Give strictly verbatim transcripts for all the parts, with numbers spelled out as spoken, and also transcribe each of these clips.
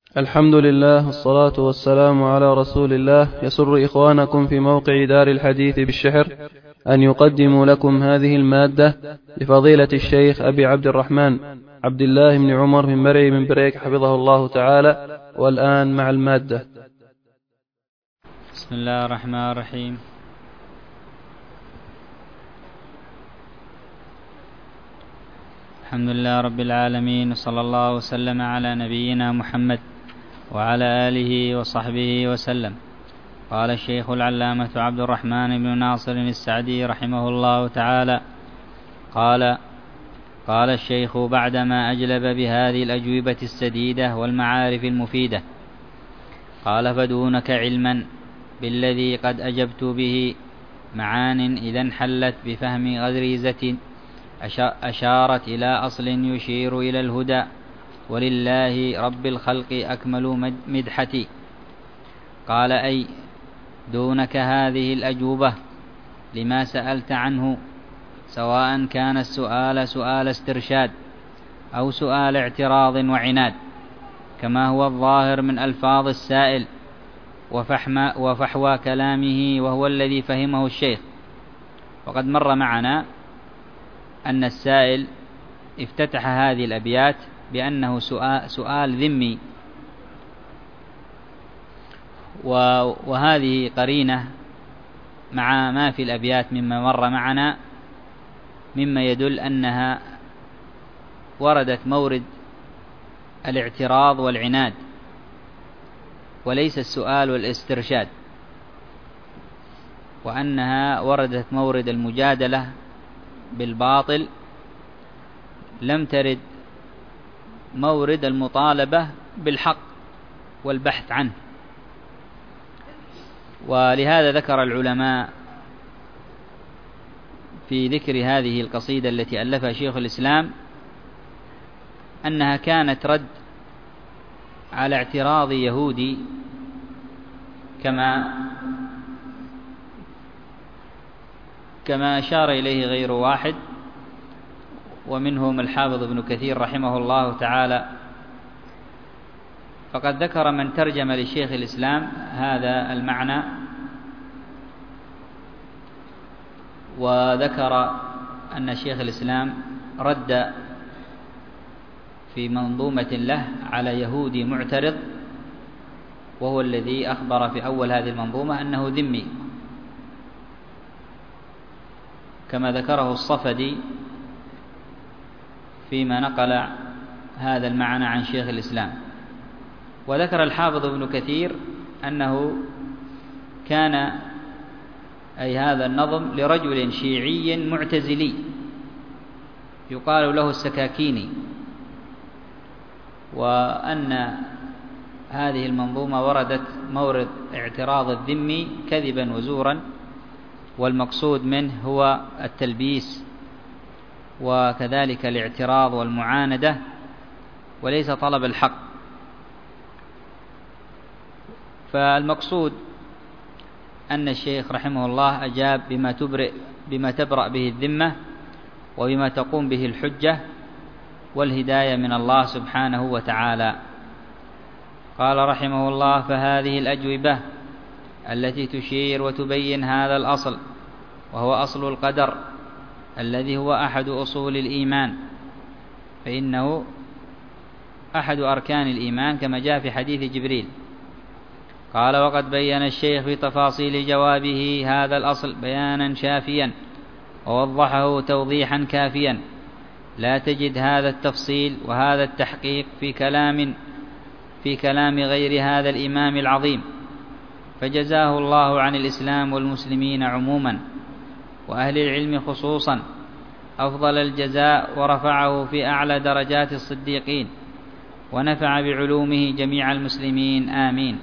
الحمد لله والصلاة والسلام على رسول الله. يسر إخوانكم في موقع دار الحديث بالشحر أن يقدموا لكم هذه المادة لفضيلة الشيخ أبي عبد الرحمن عبد الله بن عمر بن مرعي بن بريك حفظه الله تعالى. والآن مع المادة. بسم الله الرحمن الرحيم. الحمد لله رب العالمين، وصلى الله وسلم على نبينا محمد وعلى آله وصحبه وسلم. قال الشيخ العلامة عبد الرحمن بن ناصر السعدي رحمه الله تعالى قال قال الشيخ بعدما أجلب بهذه الأجوبة السديدة والمعارف المفيدة، قال: فدونك علما بالذي قد أجبت به معان إذا انحلت بفهم غريزة أشارت إلى أصل يشير إلى الهدى، ولله رب الخلق أكمل مدحتي. قال: أي دونك هذه الأجوبة لما سألت عنه، سواء كان السؤال سؤال استرشاد أو سؤال اعتراض وعناد، كما هو الظاهر من ألفاظ السائل وفحوى كلامه، وهو الذي فهمه الشيخ. وقد مر معنا أن السائل افتتح هذه الأبيات بأنه سؤال, سؤال ذمي، وهذه قرينة مع ما في الأبيات مما مر معنا، مما يدل أنها وردت مورد الاعتراض والعناد وليس السؤال والاسترشاد، وأنها وردت مورد المجادلة بالباطل، لم ترد مورد المطالبة بالحق والبحث عنه. ولهذا ذكر العلماء في ذكر هذه القصيدة التي ألفها شيخ الإسلام أنها كانت رد على اعتراض يهودي، كما كما أشار إليه غير واحد، ومنهم الحافظ ابن كثير رحمه الله تعالى. فقد ذكر من ترجم لشيخ الإسلام هذا المعنى، وذكر أن شيخ الإسلام رد في منظومة له على يهودي معترض، وهو الذي أخبر في أول هذه المنظومة أنه ذمي، كما ذكره الصفدي فيما نقل هذا المعنى عن شيخ الإسلام. وذكر الحافظ ابن كثير أنه كان أي هذا النظم لرجل شيعي معتزلي يقال له السكاكيني، وأن هذه المنظومة وردت مورد اعتراض الذمي كذبا وزورا، والمقصود منه هو التلبيس وكذلك الاعتراض والمعاندة، وليس طلب الحق. فالمقصود أن الشيخ رحمه الله أجاب بما تبرئ بما تبرأ به الذمة، وبما تقوم به الحجة والهداية من الله سبحانه وتعالى. قال رحمه الله: فهذه الأجوبة التي تشير وتبين هذا الأصل، وهو أصل القدر الذي هو أحد أصول الإيمان، فإنه أحد أركان الإيمان كما جاء في حديث جبريل. قال: وقد بين الشيخ في تفاصيل جوابه هذا الأصل بيانا شافيا، ووضحه توضيحا كافيا، لا تجد هذا التفصيل وهذا التحقيق في كلام في كلام غير هذا الإمام العظيم، فجزاه الله عن الإسلام والمسلمين عموما وأهل العلم خصوصا أفضل الجزاء، ورفعه في أعلى درجات الصديقين، ونفع بعلومه جميع المسلمين، آمين.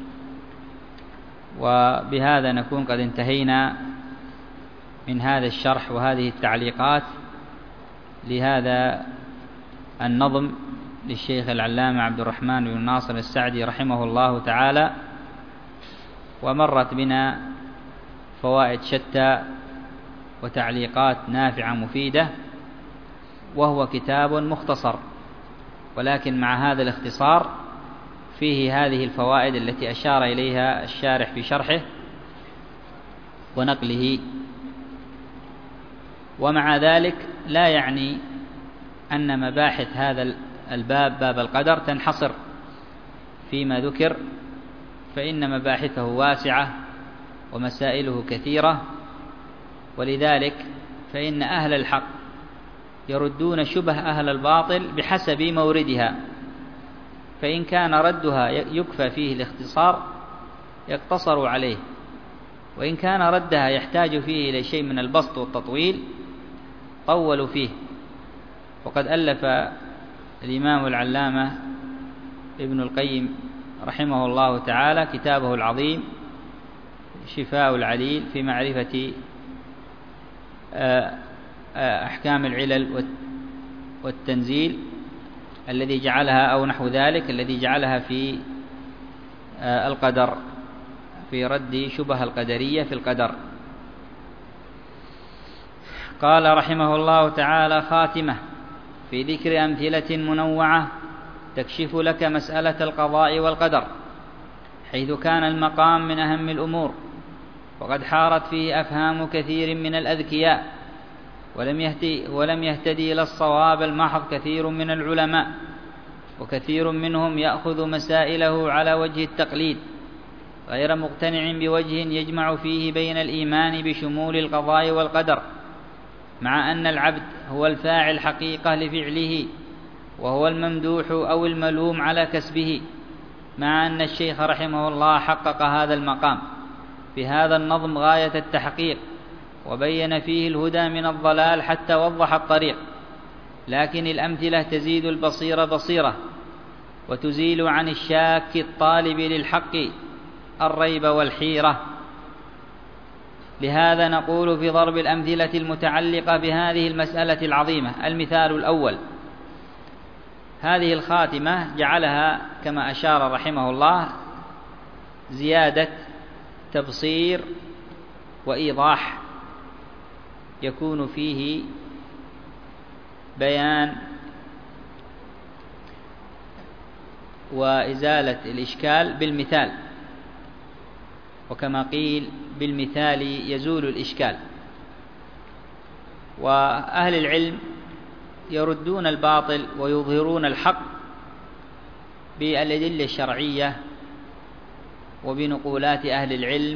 وبهذا نكون قد انتهينا من هذا الشرح وهذه التعليقات لهذا النظم للشيخ العلامة عبد الرحمن بن ناصر السعدي رحمه الله تعالى. ومرت بنا فوائد شتى وتعليقات نافعة مفيدة، وهو كتاب مختصر، ولكن مع هذا الاختصار وفيه هذه الفوائد التي أشار إليها الشارح في شرحه ونقله. ومع ذلك لا يعني أن مباحث هذا الباب باب القدر تنحصر فيما ذكر، فإن مباحثه واسعة ومسائله كثيرة، ولذلك فإن أهل الحق يردون شبه أهل الباطل بحسب موردها، فإن كان ردها يكفى فيه الاختصار يقتصر عليه، وإن كان ردها يحتاج فيه إلى شيء من البسط والتطويل طولوا فيه. وقد ألف الإمام العلامة ابن القيم رحمه الله تعالى كتابه العظيم شفاء العليل في معرفة أحكام العلل والتنزيل، الذي جعلها أو نحو ذلك الذي جعلها في القدر، في رد شبه القدرية في القدر. قال رحمه الله تعالى: خاتمة في ذكر أمثلة منوعة تكشف لك مسألة القضاء والقدر، حيث كان المقام من أهم الأمور، وقد حارت فيه أفهام كثير من الأذكياء، ولم يهتدي, ولم يهتدي إلى الصواب المحض كثير من العلماء، وكثير منهم يأخذ مسائله على وجه التقليد غير مقتنع بوجه يجمع فيه بين الإيمان بشمول القضاء والقدر، مع أن العبد هو الفاعل حقيقة لفعله، وهو الممدوح أو الملوم على كسبه، مع أن الشيخ رحمه الله حقق هذا المقام بهذا النظم غاية التحقيق، وبين فيه الهدى من الضلال حتى وضح الطريق. لكن الأمثلة تزيد البصيرة بصيرة، وتزيل عن الشاك الطالب للحق الريب والحيرة. لهذا نقول في ضرب الأمثلة المتعلقة بهذه المسألة العظيمة: المثال الأول، هذه الخاتمة جعلها كما أشار رحمه الله زيادة تبصير وإيضاح، يكون فيه بيان وإزالة الإشكال بالمثال، وكما قيل بالمثال يزول الإشكال. وأهل العلم يردون الباطل ويظهرون الحق بالأدلة الشرعية وبنقولات أهل العلم،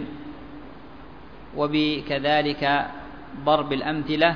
وبكذلك ضرب الأمثلة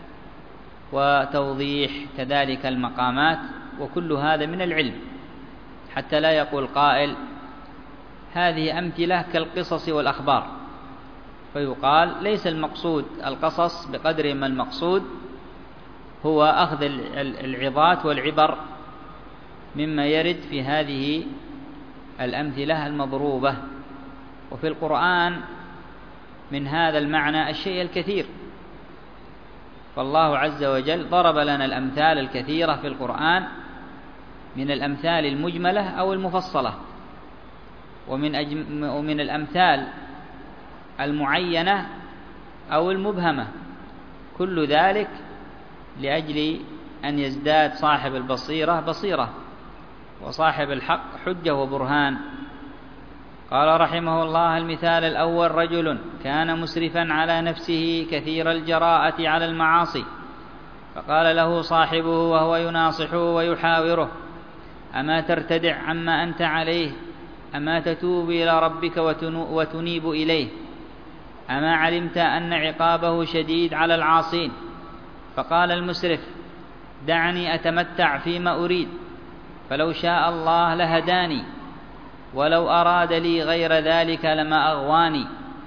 وتوضيح كذلك المقامات، وكل هذا من العلم، حتى لا يقول قائل هذه أمثلة كالقصص والأخبار، فيقال ليس المقصود القصص بقدر ما المقصود هو أخذ العظات والعبر مما يرد في هذه الأمثلة المضروبة. وفي القرآن من هذا المعنى الشيء الكثير، فالله عز وجل ضرب لنا الأمثال الكثيرة في القرآن، من الأمثال المجملة أو المفصلة، ومن, أجم ومن الأمثال المعينة أو المبهمة، كل ذلك لأجل أن يزداد صاحب البصيرة بصيرة، وصاحب الحق حجة وبرهان. قال رحمه الله: المثال الأول، رجل كان مسرفا على نفسه كثير الجراءة على المعاصي، فقال له صاحبه وهو يناصحه ويحاوره: أما ترتدع عما أنت عليه؟ أما تتوب إلى ربك وتنيب إليه؟ أما علمت أن عقابه شديد على العاصين؟ فقال المسرف: دعني أتمتع فيما أريد، فلو شاء الله لهداني، ولو أراد لي غير ذلك لما أغواني.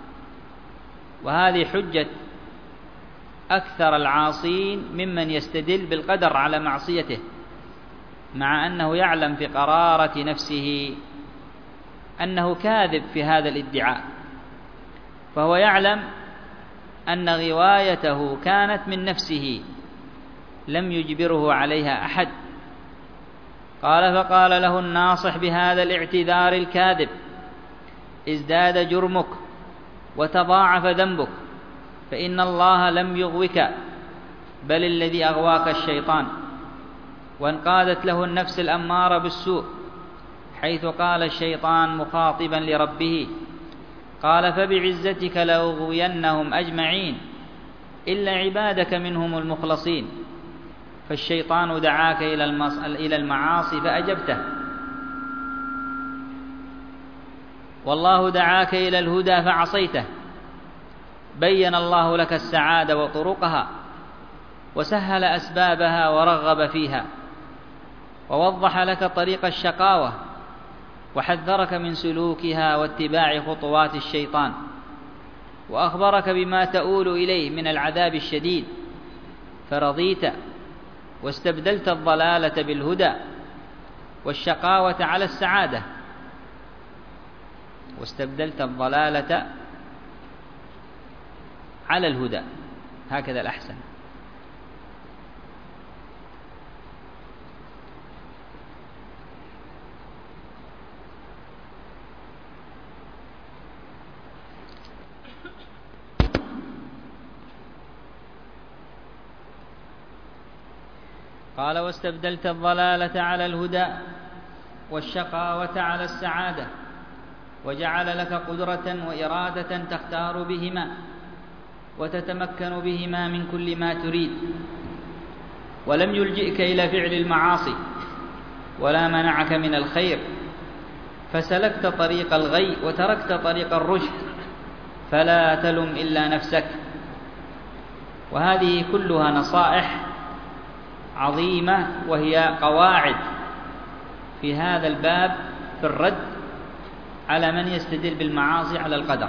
وهذه حجة أكثر العاصين ممن يستدل بالقدر على معصيته، مع أنه يعلم في قرارة نفسه أنه كاذب في هذا الادعاء، فهو يعلم أن غوايته كانت من نفسه لم يجبره عليها أحد. قال: فقال له الناصح بهذا الاعتذار الكاذب: ازداد جرمك وتضاعف ذنبك، فإن الله لم يغوك، بل الذي أغواك الشيطان، وانقادت له النفس الأمارة بالسوء، حيث قال الشيطان مخاطبا لربه: قال فبعزتك لأغوينهم أجمعين إلا عبادك منهم المخلصين. فالشيطان دعاك إلى المعاصي فأجبته، والله دعاك إلى الهدى فعصيته. بين الله لك السعادة وطرقها، وسهل أسبابها ورغب فيها، ووضح لك طريق الشقاوة، وحذرك من سلوكها واتباع خطوات الشيطان، وأخبرك بما تؤول إليه من العذاب الشديد، فرضيت واستبدلت الضلالة بالهدى والشقاوة على السعادة، واستبدلت الضلالة على الهدى، هكذا الأحسن. قال: واستبدلت الضلالة على الهدى والشقاوة على السعادة، وجعل لك قدرة وإرادة تختار بهما وتتمكن بهما من كل ما تريد، ولم يلجئك إلى فعل المعاصي ولا منعك من الخير، فسلكت طريق الغي وتركت طريق الرشد، فلا تلم إلا نفسك. وهذه كلها نصائح عظيمة، وهي قواعد في هذا الباب في الرد على من يستدل بالمعاصي على القدر.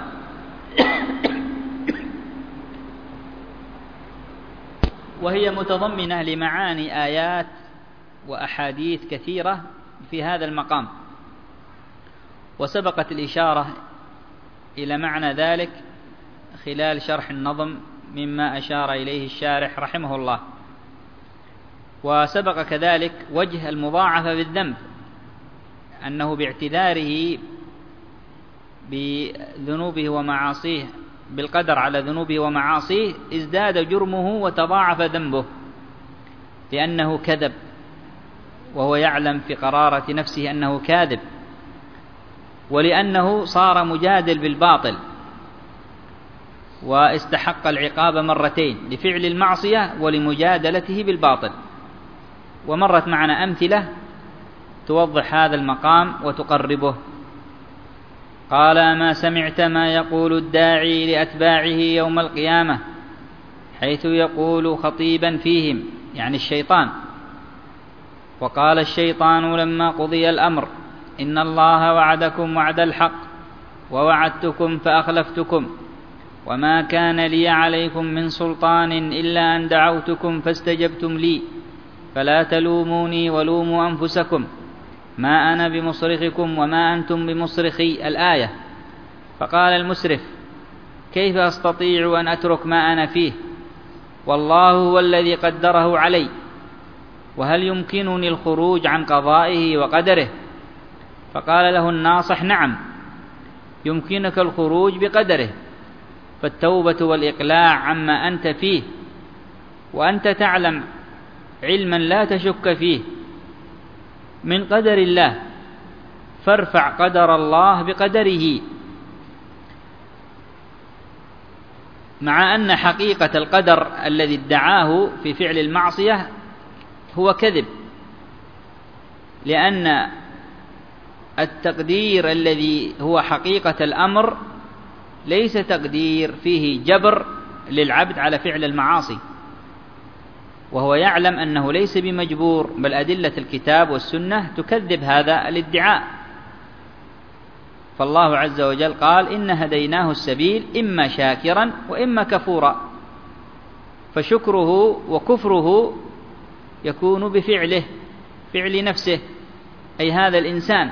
وهي متضمنة لمعاني آيات وأحاديث كثيرة في هذا المقام، وسبقت الإشارة إلى معنى ذلك خلال شرح النظم مما أشار إليه الشارح رحمه الله. وسبق كذلك وجه المضاعفة بالذنب، أنه باعتذاره بذنوبه ومعاصيه بالقدر على ذنوبه ومعاصيه ازداد جرمه وتضاعف ذنبه، لأنه كذب وهو يعلم في قرارة نفسه أنه كاذب، ولأنه صار مجادل بالباطل واستحق العقاب مرتين، لفعل المعصية ولمجادلته بالباطل. ومرت معنا أمثلة توضح هذا المقام وتقربه. قال: ما سمعت ما يقول الداعي لأتباعه يوم القيامة، حيث يقول خطيبا فيهم، يعني الشيطان: وقال الشيطان لما قضي الأمر إن الله وعدكم وعد الحق ووعدتكم فأخلفتكم، وما كان لي عليكم من سلطان إلا أن دعوتكم فاستجبتم لي، فلا تلوموني ولوموا أنفسكم، ما أنا بمصرخكم وما أنتم بمصرخي. الآية. فقال المسرف: كيف أستطيع أن أترك ما أنا فيه، والله هو الذي قدره علي، وهل يمكنني الخروج عن قضائه وقدره؟ فقال له الناصح: نعم، يمكنك الخروج بقدره، فالتوبة والإقلاع عما أنت فيه، وأنت تعلم علما لا تشك فيه من قدر الله، فارفع قدر الله بقدره. مع أن حقيقة القدر الذي ادعاه في فعل المعصية هو كذب، لأن التقدير الذي هو حقيقة الأمر ليس تقدير فيه جبر للعبد على فعل المعاصي، وهو يعلم أنه ليس بمجبور، بل أدلة الكتاب والسنة تكذب هذا الادعاء. فالله عز وجل قال: إن هديناه السبيل إما شاكرا وإما كفورا، فشكره وكفره يكون بفعله، فعل نفسه، أي هذا الإنسان.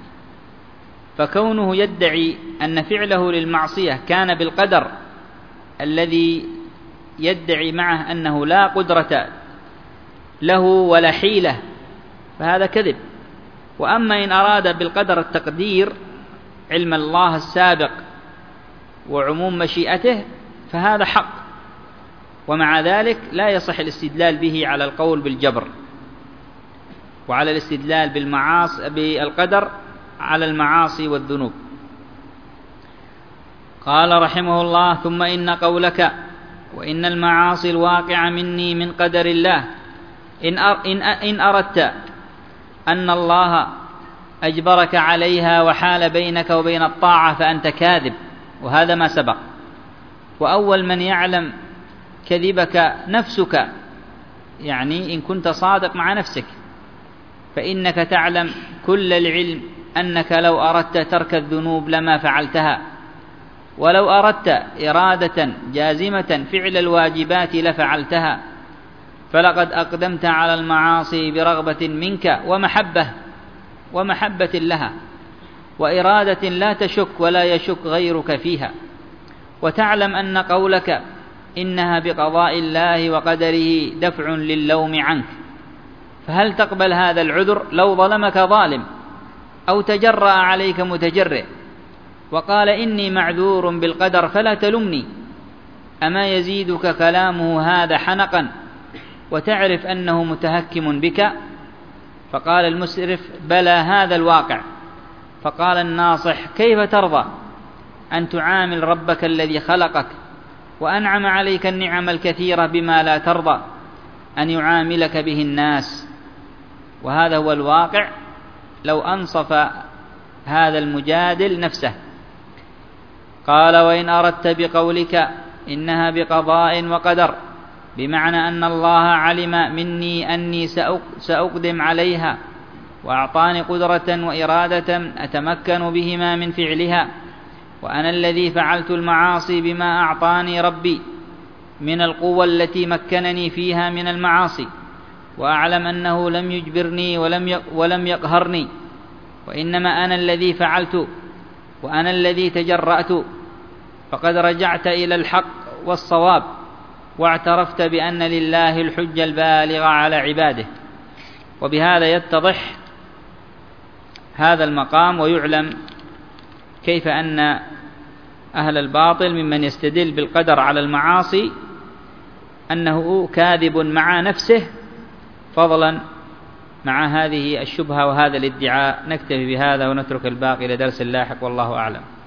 فكونه يدعي أن فعله للمعصية كان بالقدر الذي يدعي معه أنه لا قدرة له ولا حيلة، فهذا كذب. وأما إن أراد بالقدر التقدير، علم الله السابق وعموم مشيئته، فهذا حق، ومع ذلك لا يصح الاستدلال به على القول بالجبر، وعلى الاستدلال بالمعاصي بالقدر على المعاصي والذنوب. قال رحمه الله: ثم إن قولك وإن المعاصي الواقع مني من قدر الله إن, إن, إن أردت أن الله أجبرك عليها وحال بينك وبين الطاعة فأنت كاذب، وهذا ما سبق. وأول من يعلم كذبك نفسك، يعني إن كنت صادق مع نفسك، فإنك تعلم كل العلم أنك لو أردت ترك الذنوب لما فعلتها، ولو أردت إرادة جازمة فعل الواجبات لفعلتها، فلقد أقدمت على المعاصي برغبة منك ومحبة ومحبة لها، وإرادة لا تشك ولا يشك غيرك فيها، وتعلم أن قولك إنها بقضاء الله وقدره دفع للوم عنك، فهل تقبل هذا العذر لو ظلمك ظالم أو تجرأ عليك متجرئ وقال إني معذور بالقدر فلا تلمني؟ أما يزيدك كلامه هذا حنقا وتعرف أنه متهكم بك؟ فقال المسرف: بلى هذا الواقع. فقال الناصح: كيف ترضى أن تعامل ربك الذي خلقك وأنعم عليك النعم الكثيرة بما لا ترضى أن يعاملك به الناس؟ وهذا هو الواقع لو أنصف هذا المجادل نفسه. قال: وإن أردت بقولك إنها بقضاء وقدر بمعنى أن الله علم مني أني سأقدم عليها وأعطاني قدرة وإرادة أتمكن بهما من فعلها، وأنا الذي فعلت المعاصي بما أعطاني ربي من القوة التي مكنني فيها من المعاصي، وأعلم أنه لم يجبرني ولم ولم يقهرني، وإنما أنا الذي فعلت وأنا الذي تجرأت، فقد رجعت إلى الحق والصواب واعترفت بأن لله الحجة البالغة على عباده. وبهذا يتضح هذا المقام ويعلم كيف أن أهل الباطل ممن يستدل بالقدر على المعاصي أنه كاذب مع نفسه، فضلا مع هذه الشبهة وهذا الادعاء. نكتفي بهذا ونترك الباقي إلى درس لاحق، والله أعلم.